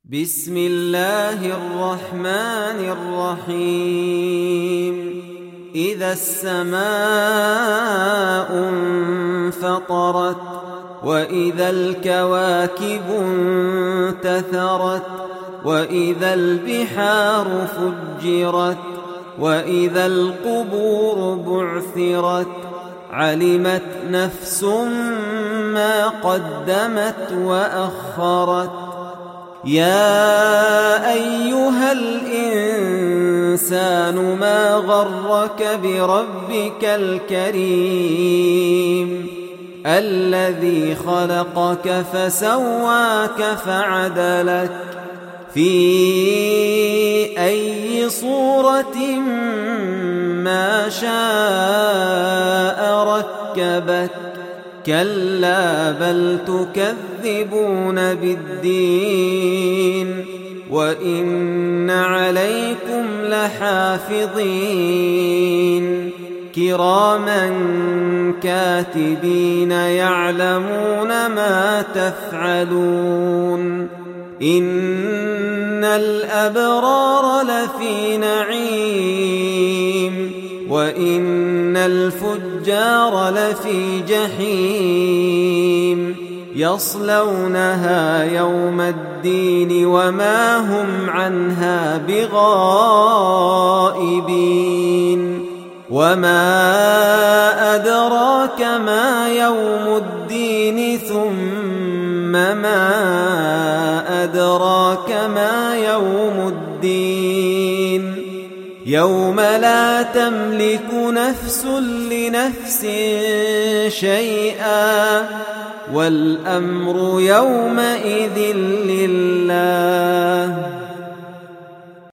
بسم الله الرحمن الرحيم إذا السماء انفطرت وإذا الكواكب انتثرت وإذا البحار فجرت وإذا القبور بعثرت علمت نفس ما قدمت وأخرت يا أيها الإنسان ما غرك بربك الكريم الذي خلقك فسواك فعدلك في أي صورة ما شاء ركبك كلا بل تكذبون بالدين وإن عليكم لحافظين كراما كاتبين يعلمون ما تفعلون إن الأبرار لفي نعيم وإن الفجار لفي جحيم يصلونها يوم الدين وما هم عنها بغائبين وما أدراك ما يوم الدين ثم ما أدراك ما يوم الدين يوم لا تملك نفس لنفس شيئا والأمر يومئذ لله